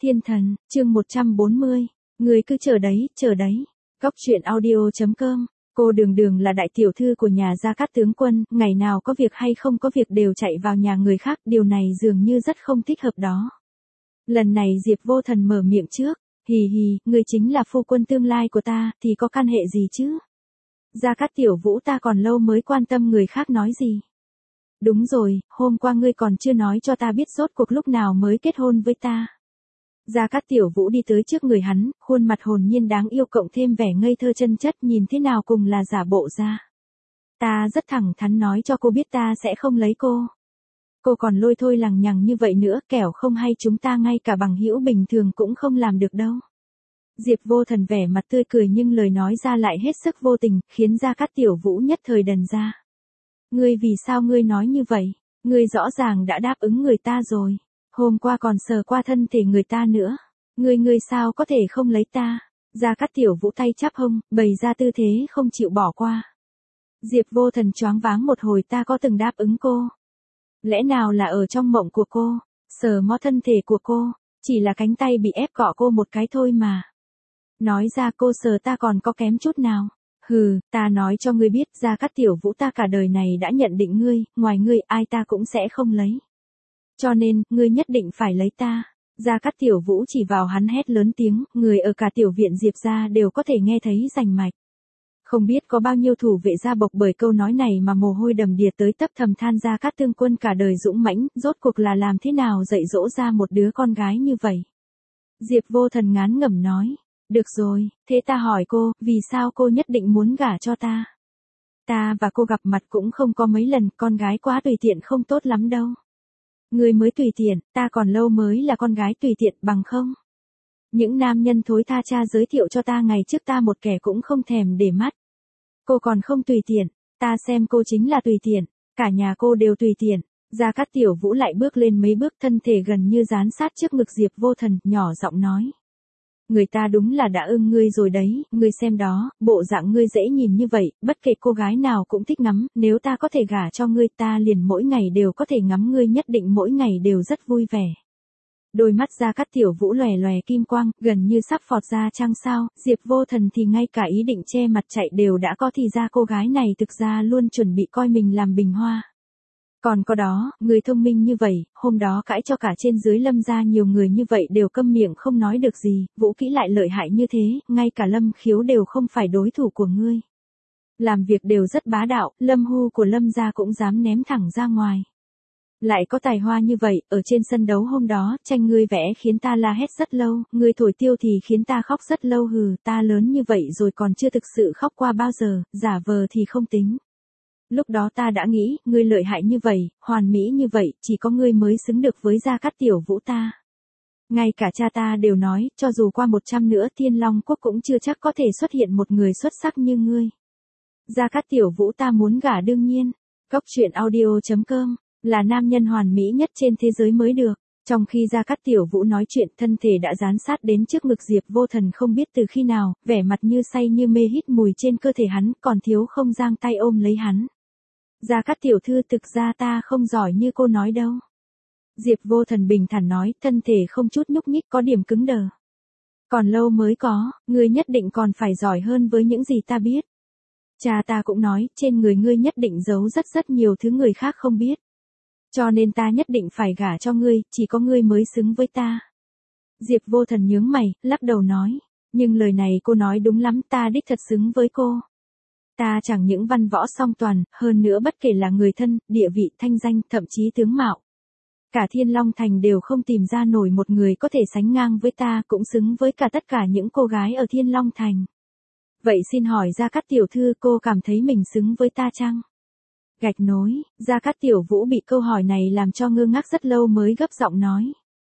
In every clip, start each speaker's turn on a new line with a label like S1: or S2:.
S1: Thiên thần, chương 140. Người cứ chờ đấy, chờ đấy. Góc truyện audio.com. Cô Đường Đường là đại tiểu thư của nhà Gia Cát tướng quân, ngày nào có việc hay không có việc đều chạy vào nhà người khác, điều này dường như rất không thích hợp đó. Lần này Diệp Vô Thần mở miệng trước, hì hì, người chính là phu quân tương lai của ta, thì có can hệ gì chứ? Gia Cát tiểu vũ ta còn lâu mới quan tâm người khác nói gì. Đúng rồi, hôm qua ngươi còn chưa nói cho ta biết rốt cuộc lúc nào mới kết hôn với ta. Gia Cát tiểu vũ đi tới trước người hắn, khuôn mặt hồn nhiên đáng yêu cộng thêm vẻ ngây thơ chân chất, nhìn thế nào cùng là giả bộ ra. Ta rất thẳng thắn nói cho cô biết ta sẽ không lấy cô. Cô còn lôi thôi lằng nhằng như vậy nữa, kẻo không hay chúng ta ngay cả bằng hữu bình thường cũng không làm được đâu. Diệp Vô Thần vẻ mặt tươi cười nhưng lời nói ra lại hết sức vô tình, khiến Gia Cát tiểu vũ nhất thời đần ra. Ngươi vì sao ngươi nói như vậy? Ngươi rõ ràng đã đáp ứng người ta rồi. Hôm qua còn sờ qua thân thể người ta nữa. Ngươi sao có thể không lấy ta? Gia Cát tiểu vũ tay chắp hông, bày ra tư thế không chịu bỏ qua. Diệp Vô Thần choáng váng một hồi, ta có từng đáp ứng cô? Lẽ nào là ở trong mộng của cô? Sờ mó thân thể của cô, chỉ là cánh tay bị ép cọ cô một cái thôi mà. Nói ra cô sờ ta còn có kém chút nào? Hừ, ta nói cho ngươi biết, Gia Cát tiểu vũ ta cả đời này đã nhận định ngươi, ngoài ngươi ai ta cũng sẽ không lấy. Cho nên, ngươi nhất định phải lấy ta. Gia Cát tiểu vũ chỉ vào hắn hét lớn tiếng, người ở cả tiểu viện Diệp gia đều có thể nghe thấy rành mạch. Không biết có bao nhiêu thủ vệ gia bộc bởi câu nói này mà mồ hôi đầm đìa tới tấp thầm than Gia Cát tướng quân cả đời dũng mãnh, rốt cuộc là làm thế nào dạy dỗ ra một đứa con gái như vậy. Diệp Vô Thần ngán ngẩm nói. Được rồi, thế ta hỏi cô, vì sao cô nhất định muốn gả cho ta? Ta và cô gặp mặt cũng không có mấy lần, con gái quá tùy tiện không tốt lắm đâu. Người mới tùy tiện, ta còn lâu mới là con gái tùy tiện bằng không? Những nam nhân thối tha cha giới thiệu cho ta ngày trước ta một kẻ cũng không thèm để mắt. Cô còn không tùy tiện, ta xem cô chính là tùy tiện, cả nhà cô đều tùy tiện. Gia Cát tiểu vũ lại bước lên mấy bước, thân thể gần như dán sát trước ngực Diệp Vô Thần, nhỏ giọng nói. Người ta đúng là đã ưng ngươi rồi đấy, ngươi xem đó, bộ dạng ngươi dễ nhìn như vậy, bất kể cô gái nào cũng thích ngắm, nếu ta có thể gả cho ngươi ta liền mỗi ngày đều có thể ngắm ngươi, nhất định mỗi ngày đều rất vui vẻ. Đôi mắt Gia Cát tiểu vũ lòe lòe kim quang, gần như sắp phọt ra trăng sao, Diệp Vô Thần thì ngay cả ý định che mặt chạy đều đã có, thì ra cô gái này thực ra luôn chuẩn bị coi mình làm bình hoa. Còn có đó, người thông minh như vậy, hôm đó cãi cho cả trên dưới Lâm gia nhiều người như vậy đều câm miệng không nói được gì, vũ kỹ lại lợi hại như thế, ngay cả Lâm Khiếu đều không phải đối thủ của ngươi. Làm việc đều rất bá đạo, Lâm Hu của Lâm gia cũng dám ném thẳng ra ngoài. Lại có tài hoa như vậy, ở trên sân đấu hôm đó, tranh ngươi vẽ khiến ta la hét rất lâu, ngươi thổi tiêu thì khiến ta khóc rất lâu, hừ, ta lớn như vậy rồi còn chưa thực sự khóc qua bao giờ, giả vờ thì không tính. Lúc đó ta đã nghĩ, ngươi lợi hại như vậy, hoàn mỹ như vậy, chỉ có ngươi mới xứng được với Gia Cát tiểu vũ ta. Ngay cả cha ta đều nói, cho dù qua 100 nữa Thiên Long quốc cũng chưa chắc có thể xuất hiện một người xuất sắc như ngươi. Gia Cát tiểu vũ ta muốn gả đương nhiên. Góc truyện audio.com, là nam nhân hoàn mỹ nhất trên thế giới mới được. Trong khi Gia Cát tiểu vũ nói chuyện, thân thể đã dán sát đến trước ngực Diệp Vô Thần không biết từ khi nào, vẻ mặt như say như mê hít mùi trên cơ thể hắn, còn thiếu không giang tay ôm lấy hắn. Gia Cát tiểu thư, thực ra ta không giỏi như cô nói đâu. Diệp Vô Thần bình thản nói, thân thể không chút nhúc nhích, có điểm cứng đờ. Còn lâu mới có, ngươi nhất định còn phải giỏi hơn với những gì ta biết. Cha ta cũng nói, trên người ngươi nhất định giấu rất nhiều thứ người khác không biết. Cho nên ta nhất định phải gả cho ngươi, chỉ có ngươi mới xứng với ta. Diệp Vô Thần nhướng mày, lắc đầu nói, nhưng lời này cô nói đúng lắm, ta đích thật xứng với cô. Ta chẳng những văn võ song toàn, hơn nữa bất kể là người thân, địa vị, thanh danh, thậm chí tướng mạo. Cả Thiên Long Thành đều không tìm ra nổi một người có thể sánh ngang với ta, cũng xứng với cả tất cả những cô gái ở Thiên Long Thành. Vậy xin hỏi Gia Cát tiểu thư, cô cảm thấy mình xứng với ta chăng? Gạch nối, Gia Cát tiểu vũ bị câu hỏi này làm cho ngơ ngác rất lâu mới gấp giọng nói.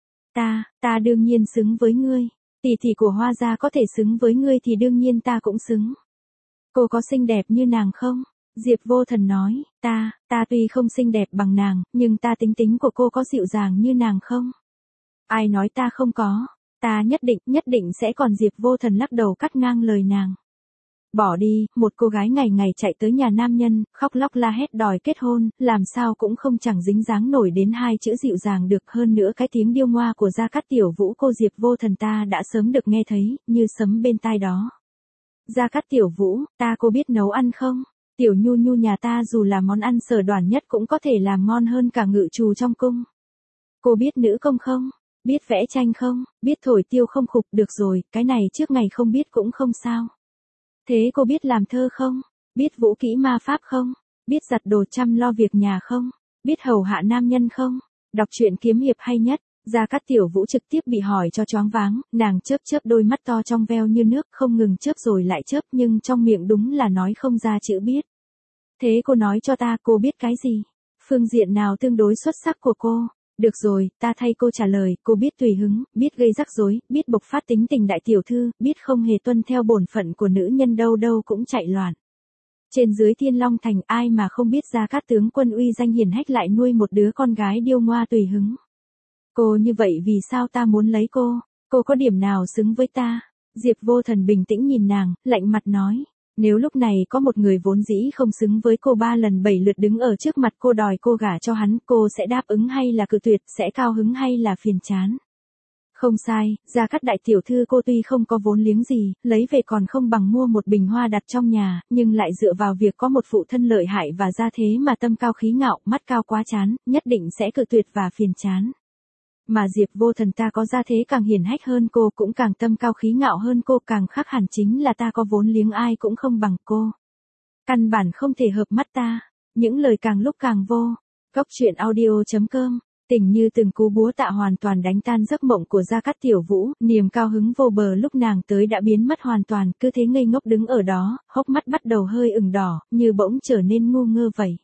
S1: Ta đương nhiên xứng với ngươi. Tỷ tỷ của Hoa gia có thể xứng với ngươi thì đương nhiên ta cũng xứng. Cô có xinh đẹp như nàng không? Diệp Vô Thần nói, ta tuy không xinh đẹp bằng nàng, nhưng ta tính của cô có dịu dàng như nàng không? Ai nói ta không có, ta nhất định sẽ còn. Diệp Vô Thần lắc đầu cắt ngang lời nàng. Bỏ đi, một cô gái ngày ngày chạy tới nhà nam nhân, khóc lóc la hét đòi kết hôn, làm sao cũng không chẳng dính dáng nổi đến hai chữ dịu dàng được. Hơn nữa cái tiếng điêu ngoa của Gia Cát Tiểu Vũ cô Diệp Vô Thần ta đã sớm được nghe thấy, như sấm bên tai đó. Gia Cát Tiểu Vũ, ta cô biết nấu ăn không? Tiểu Nhu Nhu nhà ta dù là món ăn sở đoản nhất cũng có thể làm ngon hơn cả ngự trù trong cung. Cô biết nữ công không? Biết vẽ tranh không? Biết thổi tiêu không? Khục, được rồi, cái này trước ngày không biết cũng không sao. Thế cô biết làm thơ không? Biết vũ kỹ ma pháp không? Biết giặt đồ chăm lo việc nhà không? Biết hầu hạ nam nhân không? Đọc truyện kiếm hiệp hay nhất. Gia Cát Tiểu Vũ trực tiếp bị hỏi cho choáng váng, nàng chớp chớp đôi mắt to trong veo như nước, không ngừng chớp rồi lại chớp, nhưng trong miệng đúng là nói không ra chữ biết. Thế cô nói cho ta, cô biết cái gì? Phương diện nào tương đối xuất sắc của cô? Được rồi, ta thay cô trả lời, cô biết tùy hứng, biết gây rắc rối, biết bộc phát tính tình đại tiểu thư, biết không hề tuân theo bổn phận của nữ nhân, đâu đâu cũng chạy loạn. Trên dưới Thiên Long Thành ai mà không biết Gia Cát tướng quân uy danh hiển hách lại nuôi một đứa con gái điêu ngoa tùy hứng. Cô như vậy vì sao ta muốn lấy cô? Cô có điểm nào xứng với ta? Diệp Vô Thần bình tĩnh nhìn nàng, lạnh mặt nói. Nếu lúc này có một người vốn dĩ không xứng với cô 3 lần 7 lượt đứng ở trước mặt cô đòi cô gả cho hắn, cô sẽ đáp ứng hay là cự tuyệt, sẽ cao hứng hay là phiền chán? Không sai, Gia Cát đại tiểu thư cô tuy không có vốn liếng gì, lấy về còn không bằng mua một bình hoa đặt trong nhà, nhưng lại dựa vào việc có một phụ thân lợi hại và gia thế mà tâm cao khí ngạo, mắt cao quá chán, nhất định sẽ cự tuyệt và phiền chán. Mà Diệp Vô Thần ta có gia thế càng hiển hách hơn cô, cũng càng tâm cao khí ngạo hơn cô, càng khác hẳn chính là ta có vốn liếng ai cũng không bằng cô. Căn bản không thể hợp mắt ta. Những lời càng lúc càng vô. Góc truyện audio.com. Tình như từng cú búa tạ hoàn toàn đánh tan giấc mộng của Gia Cát Tiểu Vũ, niềm cao hứng vô bờ lúc nàng tới đã biến mất hoàn toàn, cứ thế ngây ngốc đứng ở đó, hốc mắt bắt đầu hơi ửng đỏ, như bỗng trở nên ngu ngơ vậy.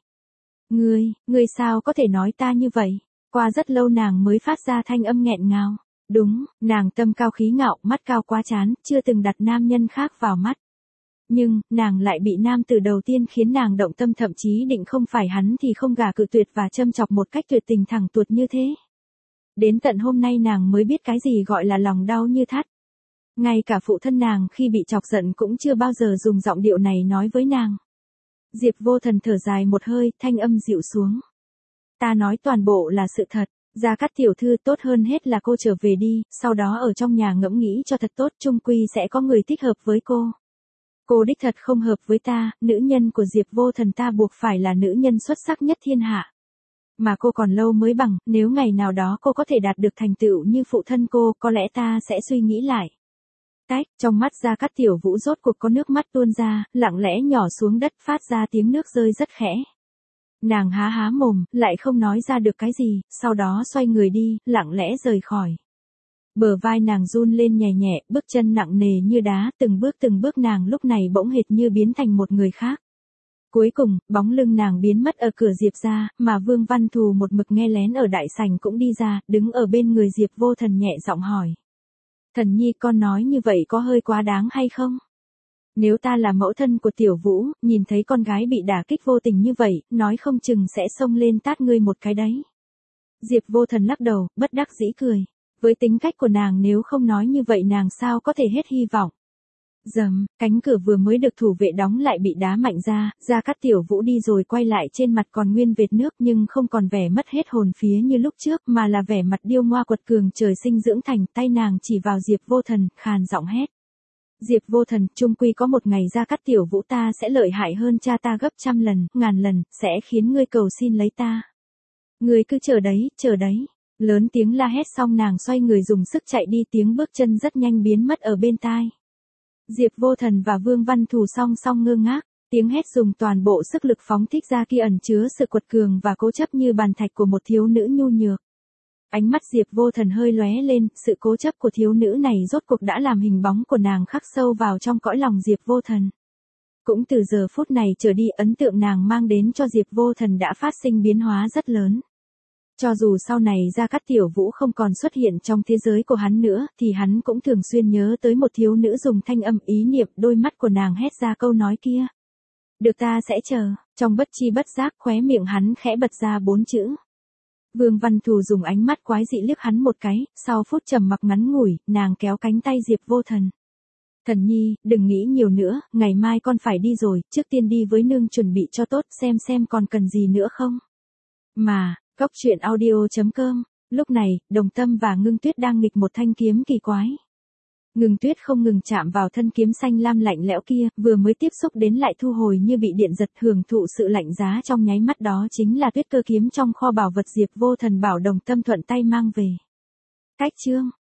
S1: Ngươi sao có thể nói ta như vậy? Qua rất lâu nàng mới phát ra thanh âm nghẹn ngào. Đúng, nàng tâm cao khí ngạo, mắt cao quá chán, chưa từng đặt nam nhân khác vào mắt. Nhưng, nàng lại bị nam từ đầu tiên khiến nàng động tâm, thậm chí định không phải hắn thì không gả, cự tuyệt và châm chọc một cách tuyệt tình thẳng tuột như thế. Đến tận hôm nay nàng mới biết cái gì gọi là lòng đau như thắt. Ngay cả phụ thân nàng khi bị chọc giận cũng chưa bao giờ dùng giọng điệu này nói với nàng. Diệp Vô Thần thở dài một hơi, thanh âm dịu xuống. Ta nói toàn bộ là sự thật. Gia Cát tiểu thư, tốt hơn hết là cô trở về đi, sau đó ở trong nhà ngẫm nghĩ cho thật tốt, chung quy sẽ có người thích hợp với cô. Cô đích thật không hợp với ta, nữ nhân của Diệp Vô Thần ta buộc phải là nữ nhân xuất sắc nhất thiên hạ. Mà cô còn lâu mới bằng, nếu ngày nào đó cô có thể đạt được thành tựu như phụ thân cô, có lẽ ta sẽ suy nghĩ lại. Tách, trong mắt Gia Cát Tiểu Vũ rốt cuộc có nước mắt tuôn ra, lặng lẽ nhỏ xuống đất phát ra tiếng nước rơi rất khẽ. Nàng há há mồm, lại không nói ra được cái gì, sau đó xoay người đi, lặng lẽ rời khỏi. Bờ vai nàng run lên nhẹ nhẹ, bước chân nặng nề như đá, từng bước nàng lúc này bỗng hệt như biến thành một người khác. Cuối cùng, bóng lưng nàng biến mất ở cửa Diệp gia, mà Vương Văn Thù một mực nghe lén ở đại sảnh cũng đi ra, đứng ở bên người Diệp Vô Thần nhẹ giọng hỏi. Thần nhi, con nói như vậy có hơi quá đáng hay không? Nếu ta là mẫu thân của Tiểu Vũ, nhìn thấy con gái bị đả kích vô tình như vậy, nói không chừng sẽ xông lên tát ngươi một cái đấy. Diệp Vô Thần lắc đầu, bất đắc dĩ cười. Với tính cách của nàng nếu không nói như vậy nàng sao có thể hết hy vọng. Dầm, cánh cửa vừa mới được thủ vệ đóng lại bị đá mạnh ra, Gia Cát Tiểu Vũ đi rồi quay lại, trên mặt còn nguyên vệt nước nhưng không còn vẻ mất hết hồn phía như lúc trước mà là vẻ mặt điêu ngoa quật cường trời sinh dưỡng thành, tay nàng chỉ vào Diệp Vô Thần, khàn giọng hét. Diệp Vô Thần, chung quy có một ngày Gia Cát Tiểu Vũ ta sẽ lợi hại hơn cha ta gấp 100 lần, ngàn lần, sẽ khiến ngươi cầu xin lấy ta. Ngươi cứ chờ đấy. Lớn tiếng la hét xong nàng xoay người dùng sức chạy đi, tiếng bước chân rất nhanh biến mất ở bên tai. Diệp Vô Thần và Vương Văn Thù song song ngơ ngác, tiếng hét dùng toàn bộ sức lực phóng thích ra kia ẩn chứa sự quật cường và cố chấp như bàn thạch của một thiếu nữ nhu nhược. Ánh mắt Diệp Vô Thần hơi lóe lên, sự cố chấp của thiếu nữ này rốt cuộc đã làm hình bóng của nàng khắc sâu vào trong cõi lòng Diệp Vô Thần. Cũng từ giờ phút này trở đi, ấn tượng nàng mang đến cho Diệp Vô Thần đã phát sinh biến hóa rất lớn. Cho dù sau này Gia Cát Tiểu Vũ không còn xuất hiện trong thế giới của hắn nữa, thì hắn cũng thường xuyên nhớ tới một thiếu nữ dùng thanh âm ý niệm, đôi mắt của nàng hét ra câu nói kia. Được, ta sẽ chờ. Trong bất chi bất giác khóe miệng hắn khẽ bật ra 4 chữ. Vương Văn Thù dùng ánh mắt quái dị liếc hắn một cái, sau phút trầm mặc ngắn ngủi, nàng kéo cánh tay Diệp Vô Thần. Thần nhi, đừng nghĩ nhiều nữa, ngày mai con phải đi rồi, trước tiên đi với nương chuẩn bị cho tốt xem còn cần gì nữa không. Mà, Góc truyện audio.com, lúc này, Đồng Tâm và Ngưng Tuyết đang nghịch một thanh kiếm kỳ quái. Ngưng Tuyết không ngừng chạm vào thân kiếm xanh lam lạnh lẽo kia, vừa mới tiếp xúc đến lại thu hồi như bị điện giật, hưởng thụ sự lạnh giá trong nháy mắt. Đó chính là Tuyết Cơ kiếm trong kho bảo vật Diệp Vô Thần bảo Đồng Tâm thuận tay mang về. Cách chương